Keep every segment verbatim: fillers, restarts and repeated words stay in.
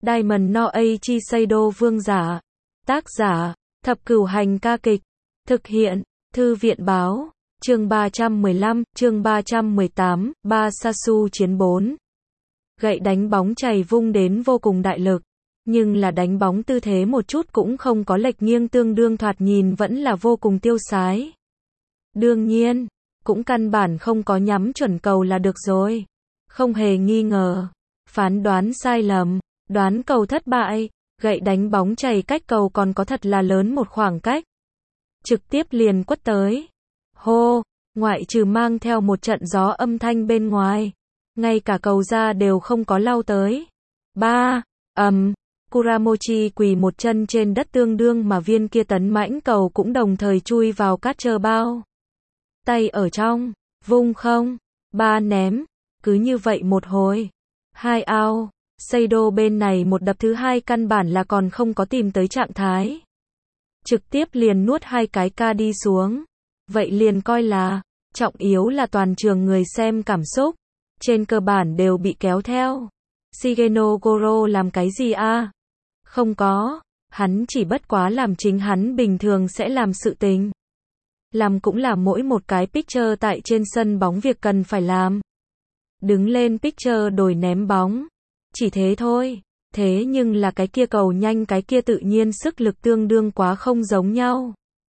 Diamond no Eiichi Seido vương giả. Tác giả, Thập Cửu Hành ca kịch. Thực hiện, Thư viện báo. Chương ba trăm mười lăm, chương ba trăm mười tám, ba Sasu chiến bốn. Gậy đánh bóng chày vung đến vô cùng đại lực, nhưng là đánh bóng tư thế một chút cũng không có lệch nghiêng, tương đương thoạt nhìn vẫn là vô cùng tiêu sái. Đương nhiên, cũng căn bản không có nhắm chuẩn cầu là được rồi. Không hề nghi ngờ. Phán đoán sai lầm, đoán cầu thất bại, gậy đánh bóng chày cách cầu còn có thật là lớn một khoảng cách. Trực tiếp liền quất tới. Hô, ngoại trừ mang theo một trận gió âm thanh bên ngoài, ngay cả cầu ra đều không có lao tới. Ba, ầm, um, Kuramochi quỳ một chân trên đất, tương đương mà viên kia tấn mãnh cầu cũng đồng thời chui vào cát trơ bao. Tay ở trong, vung không, ba ném, cứ như vậy một hồi. Hai ao, Seido bên này một đập thứ hai căn bản là còn không có tìm tới trạng thái. Trực tiếp liền nuốt hai cái ca đi xuống. Vậy liền coi là, trọng yếu là toàn trường người xem cảm xúc. Trên cơ bản đều bị kéo theo. Shigeno Goro làm cái gì a? À? Không có, hắn chỉ bất quá làm chính hắn bình thường sẽ làm sự tình. Làm cũng là mỗi một cái pitcher tại trên sân bóng việc cần phải làm. Đứng lên pitcher đổi ném bóng. Chỉ thế thôi. Thế nhưng là cái kia cầu nhanh, cái kia tự nhiên sức lực tương đương quá không giống nhau.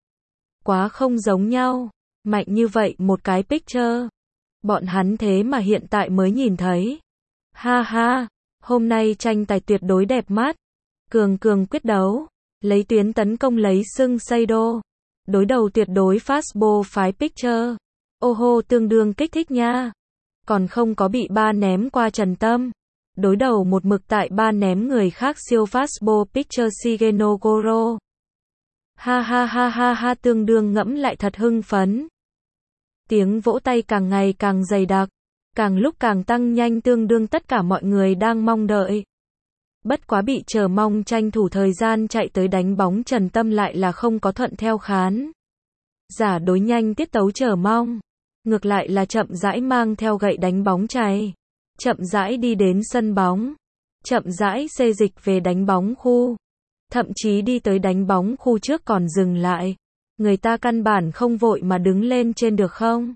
Quá không giống nhau. Mạnh như vậy một cái pitcher. Bọn hắn thế mà hiện tại mới nhìn thấy. Ha ha, hôm nay tranh tài tuyệt đối đẹp mắt. Cường cường quyết đấu. Lấy tuyến tấn công lấy sưng Seido. Đối đầu tuyệt đối fastball phái pitcher. Ô hô, tương đương kích thích nha. Còn không có bị ba ném qua Trần Tâm. Đối đầu một mực tại ba ném người khác siêu fastball pitcher Shigeno Goro. Ha ha ha ha ha, tương đương ngẫm lại thật hưng phấn. Tiếng vỗ tay càng ngày càng dày đặc, càng lúc càng tăng nhanh, tương đương tất cả mọi người đang mong đợi. Bất quá bị chờ mong tranh thủ thời gian chạy tới đánh bóng Trần Tâm lại là không có thuận theo khán giả đối nhanh tiết tấu chờ mong. Ngược lại là chậm rãi mang theo gậy đánh bóng chày. Chậm rãi đi đến sân bóng. Chậm rãi xê dịch về đánh bóng khu. Thậm chí đi tới đánh bóng khu trước còn dừng lại. Người ta căn bản không vội mà đứng lên trên được không?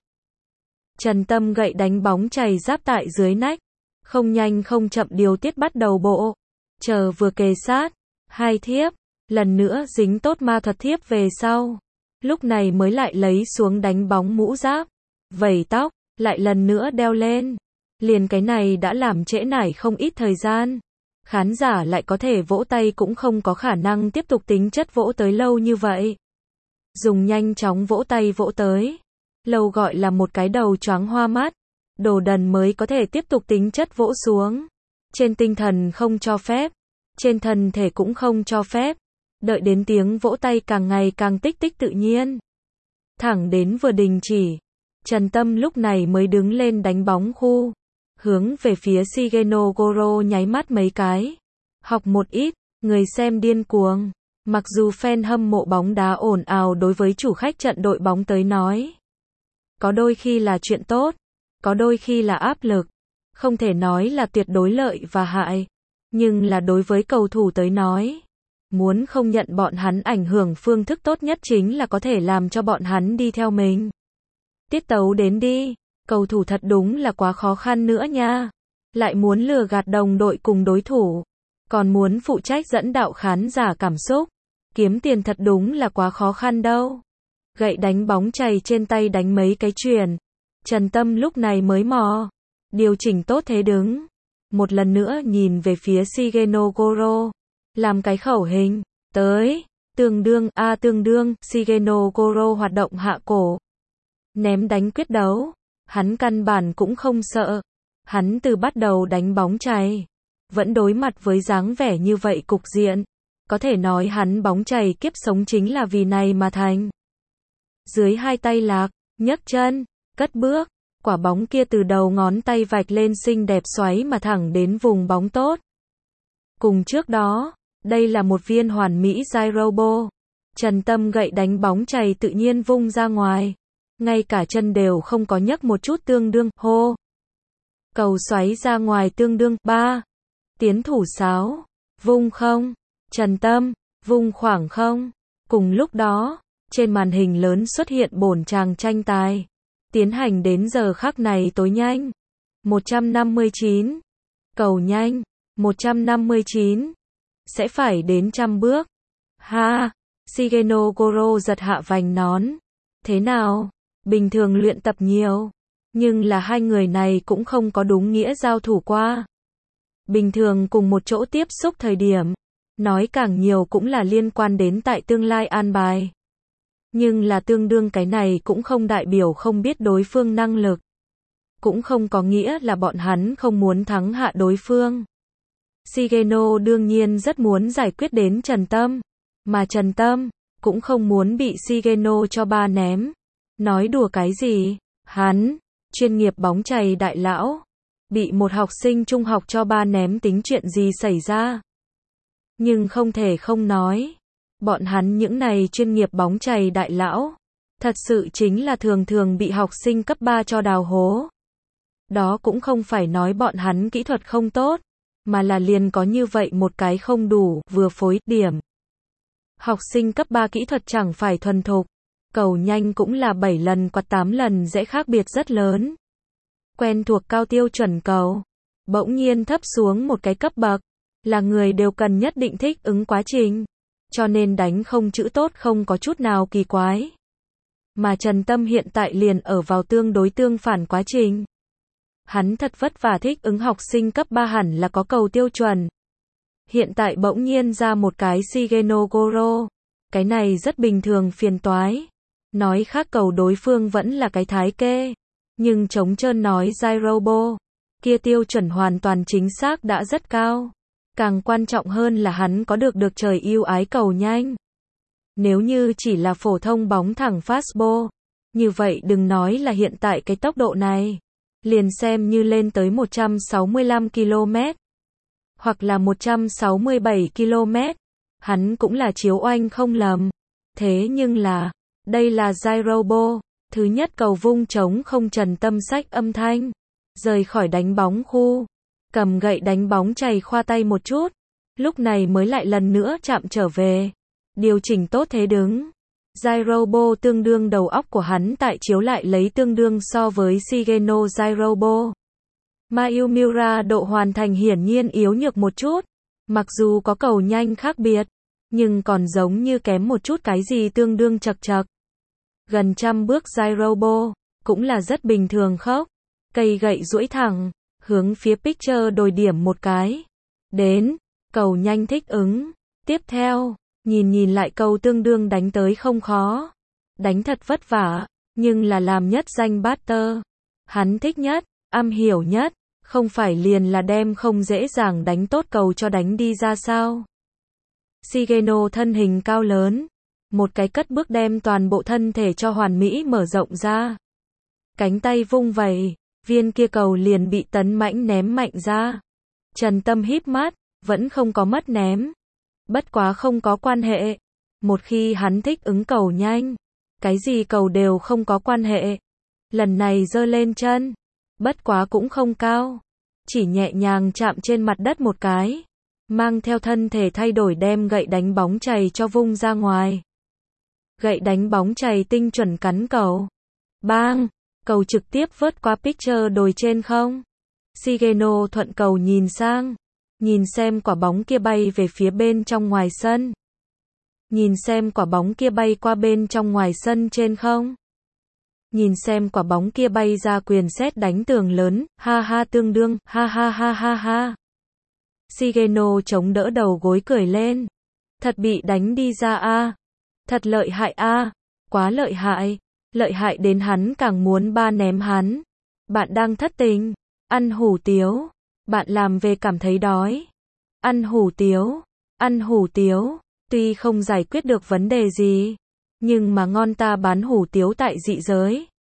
Trần Tâm gậy đánh bóng chày giáp tại dưới nách. Không nhanh không chậm điều tiết bắt đầu bộ. Chờ vừa kề sát. Hai thiếp. Lần nữa dính tốt ma thuật thiếp về sau. Lúc này mới lại lấy xuống đánh bóng mũ giáp. Vẩy tóc. Lại lần nữa đeo lên. Liền cái này đã làm trễ nải không ít thời gian. Khán giả lại có thể vỗ tay cũng không có khả năng tiếp tục tính chất vỗ tới lâu như vậy. Dùng nhanh chóng vỗ tay vỗ tới. Lâu gọi là một cái đầu choáng hoa mắt. Đồ đần mới có thể tiếp tục tính chất vỗ xuống. Trên tinh thần không cho phép. Trên thân thể cũng không cho phép. Đợi đến tiếng vỗ tay càng ngày càng tích tích tự nhiên. Thẳng đến vừa đình chỉ. Trần Tâm lúc này mới đứng lên đánh bóng khu. Hướng về phía Shigeno Goro nháy mắt mấy cái. Học một ít, người xem điên cuồng. Mặc dù fan hâm mộ bóng đá ồn ào đối với chủ khách trận đội bóng tới nói. Có đôi khi là chuyện tốt, có đôi khi là áp lực. Không thể nói là tuyệt đối lợi và hại. Nhưng là đối với cầu thủ tới nói. Muốn không nhận bọn hắn ảnh hưởng, phương thức tốt nhất chính là có thể làm cho bọn hắn đi theo mình. Tiết tấu đến đi. Cầu thủ thật đúng là quá khó khăn nữa nha. Lại muốn lừa gạt đồng đội cùng đối thủ. Còn muốn phụ trách dẫn đạo khán giả cảm xúc. Kiếm tiền thật đúng là quá khó khăn đâu. Gậy đánh bóng chày trên tay đánh mấy cái chuyền. Trần Tâm lúc này mới mò. Điều chỉnh tốt thế đứng. Một lần nữa nhìn về phía Shigeno Goro. Làm cái khẩu hình. Tới. Tương đương, a à, tương đương. Shigeno Goro hoạt động hạ cổ. Ném đánh quyết đấu. Hắn căn bản cũng không sợ. Hắn từ bắt đầu đánh bóng chày. Vẫn đối mặt với dáng vẻ như vậy cục diện. Có thể nói hắn bóng chày kiếp sống chính là vì này mà thành. Dưới hai tay lạc, nhấc chân, cất bước. Quả bóng kia từ đầu ngón tay vạch lên xinh đẹp xoáy mà thẳng đến vùng bóng tốt. Cùng trước đó, đây là một viên hoàn mỹ gyrobo. Trần Tâm gậy đánh bóng chày tự nhiên vung ra ngoài. Ngay cả chân đều không có nhấc một chút, tương đương, hô. Cầu xoáy ra ngoài tương đương, ba. Tiến thủ sáo. vung không, Trần Tâm, vung khoảng không. Cùng lúc đó, trên màn hình lớn xuất hiện bổn chàng tranh tài. Tiến hành đến giờ khắc này tối nhanh. một trăm năm mươi chín. Cầu nhanh. một trăm năm mươi chín. Sẽ phải đến trăm bước. Ha! Shigeno Goro giật hạ vành nón. Thế nào? Bình thường luyện tập nhiều. Nhưng là hai người này cũng không có đúng nghĩa giao thủ qua. Bình thường cùng một chỗ tiếp xúc thời điểm. Nói càng nhiều cũng là liên quan đến tại tương lai an bài. Nhưng là tương đương cái này cũng không đại biểu không biết đối phương năng lực. Cũng không có nghĩa là bọn hắn không muốn thắng hạ đối phương. Shigeno đương nhiên rất muốn giải quyết đến Trần Tâm. Mà Trần Tâm cũng không muốn bị Shigeno cho ba ném. Nói đùa cái gì? Hắn, chuyên nghiệp bóng chày đại lão. Bị một học sinh trung học cho ba ném tính chuyện gì xảy ra? Nhưng không thể không nói. Bọn hắn những này chuyên nghiệp bóng chày đại lão. Thật sự chính là thường thường bị học sinh cấp ba cho đào hố. Đó cũng không phải nói bọn hắn kỹ thuật không tốt. Mà là liền có như vậy một cái không đủ, vừa phối, điểm. Học sinh cấp ba kỹ thuật chẳng phải thuần thục. Cầu nhanh cũng là bảy lần quạt tám lần dễ khác biệt rất lớn. Quen thuộc cao tiêu chuẩn cầu. Bỗng nhiên thấp xuống một cái cấp bậc. Là người đều cần nhất định thích ứng quá trình. Cho nên đánh không chữ tốt không có chút nào kỳ quái. Mà Trần Tâm hiện tại liền ở vào tương đối tương phản quá trình. Hắn thật vất vả thích ứng học sinh cấp ba hẳn là có cầu tiêu chuẩn. Hiện tại bỗng nhiên ra một cái Shigeno Goro. Cái này rất bình thường phiền toái. Nói khác cầu đối phương vẫn là cái thái kê. Nhưng trống trơn nói Gyrobo. Kia tiêu chuẩn hoàn toàn chính xác đã rất cao. Càng quan trọng hơn là hắn có được được trời yêu ái cầu nhanh. Nếu như chỉ là phổ thông bóng thẳng fastball. Như vậy đừng nói là hiện tại cái tốc độ này. Liền xem như lên tới một trăm sáu mươi lăm ki lô mét. Hoặc là một trăm sáu mươi bảy ki lô mét. Hắn cũng là chiếu oanh không lầm. Thế nhưng là, đây là Gyrobo. Thứ nhất cầu vung trống không Trần Tâm sách âm thanh. Rời khỏi đánh bóng khu. Cầm gậy đánh bóng chày khoa tay một chút. Lúc này mới lại lần nữa chạm trở về. Điều chỉnh tốt thế đứng. Gyrobo tương đương đầu óc của hắn tại chiếu lại lấy tương đương so với Shigeno Gyrobo. Mayumura độ hoàn thành hiển nhiên yếu nhược một chút. Mặc dù có cầu nhanh khác biệt. Nhưng còn giống như kém một chút cái gì tương đương chật chật. Gần trăm bước Gyrobo. Cũng là rất bình thường khóc. Cây gậy duỗi thẳng. Hướng phía pitcher đồi điểm một cái. Đến. Cầu nhanh thích ứng. Tiếp theo. Nhìn nhìn lại cầu tương đương đánh tới không khó. Đánh thật vất vả. Nhưng là làm nhất danh batter. Hắn thích nhất. Am hiểu nhất. Không phải liền là đem không dễ dàng đánh tốt cầu cho đánh đi ra sao. Shigeno thân hình cao lớn. Một cái cất bước đem toàn bộ thân thể cho hoàn mỹ mở rộng ra. Cánh tay vung vẩy. Viên kia cầu liền bị Tấn Mãnh ném mạnh ra. Trần Tâm híp mắt. Vẫn không có mất ném. Bất quá không có quan hệ. Một khi hắn thích ứng cầu nhanh. Cái gì cầu đều không có quan hệ. Lần này giơ lên chân. Bất quá cũng không cao. Chỉ nhẹ nhàng chạm trên mặt đất một cái. Mang theo thân thể thay đổi đem gậy đánh bóng chày cho vung ra ngoài. Gậy đánh bóng chày tinh chuẩn cắn cầu. Bang! Cầu trực tiếp vớt qua pitcher đồi trên không. Shigeno thuận cầu nhìn sang. Nhìn xem quả bóng kia bay về phía bên trong ngoài sân. Nhìn xem quả bóng kia bay qua bên trong ngoài sân trên không. Nhìn xem quả bóng kia bay ra quyền xét đánh tường lớn, ha ha tương đương, ha ha ha ha ha. Shigeno chống đỡ đầu gối cười lên. Thật bị đánh đi ra a. Thật lợi hại a. Quá lợi hại. Lợi hại đến hắn càng muốn ba ném hắn. Bạn đang thất tình. Ăn hủ tiếu. Bạn làm về cảm thấy đói. Ăn hủ tiếu. Ăn hủ tiếu. Tuy không giải quyết được vấn đề gì. Nhưng mà ngon ta bán hủ tiếu tại dị giới.